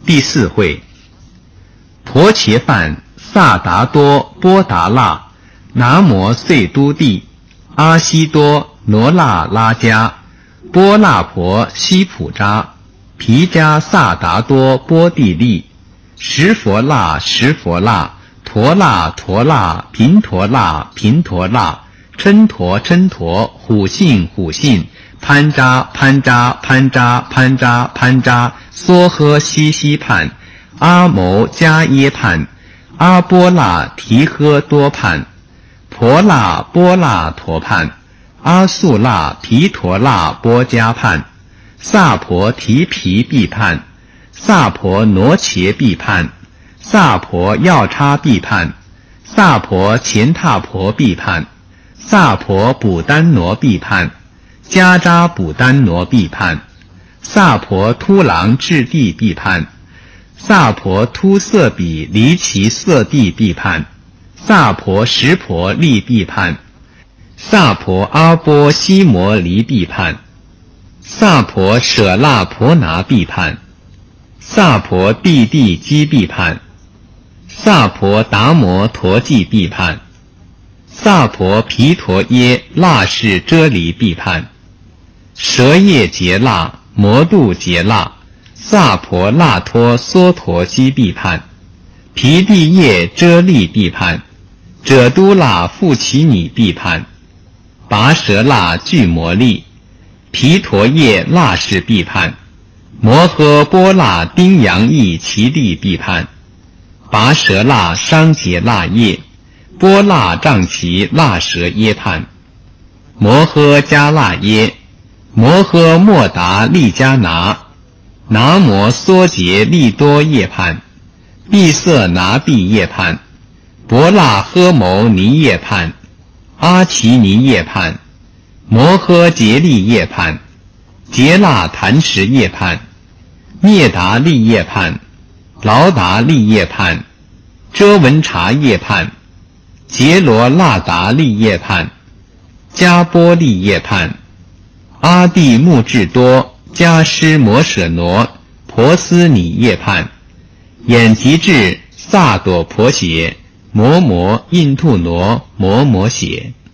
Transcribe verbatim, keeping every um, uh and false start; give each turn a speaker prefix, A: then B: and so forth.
A: 第四会，婆伽梵萨达多波达那南摩碎都帝阿悉多罗那拉迦波那婆悉普扎毗迦萨达多波地利十佛那十佛那陀那陀那频陀那频陀那嗔陀嗔陀虎信虎信潘扎潘扎潘扎潘扎潘扎梭诃悉悉判阿牟迦耶判阿波那提诃多判婆那波那陀判阿素那毗陀那波迦判萨婆提毗毗判萨婆挪伽毗判萨婆药叉毗判萨婆乾闼婆毗判萨婆补丹挪毗判迦扎补丹挪毗判萨婆突狼智地毗判萨婆突色比离其色地毗判萨婆十婆利毗判萨婆阿波悉摩离毗判萨婆舍那婆拿毗判萨婆地地基毗判萨婆达摩陀记毗判萨婆毗陀耶那氏遮离毗判舍叶杰那摩度杰那萨婆那托梭陀基毗判毗地叶遮利毗判者都那富奇尼毗判拔舌那具摩利毗陀叶那氏毗判摩诃波那丁扬益其地毗判拔舌那商杰那叶波那障其那舌耶判摩诃迦那耶摩诃莫达利迦拿拿摩梭杰利多叶判毕色拿毕叶判博那诃牟尼叶判阿奇尼叶判摩诃杰利叶判杰那檀实叶判灭达利叶判劳达利叶判遮文察叶判杰罗那达利叶判迦波利叶判阿地木智多迦施摩舍罗婆斯尼叶判眼吉智萨朵婆邪摩摩印吐罗摩摩邪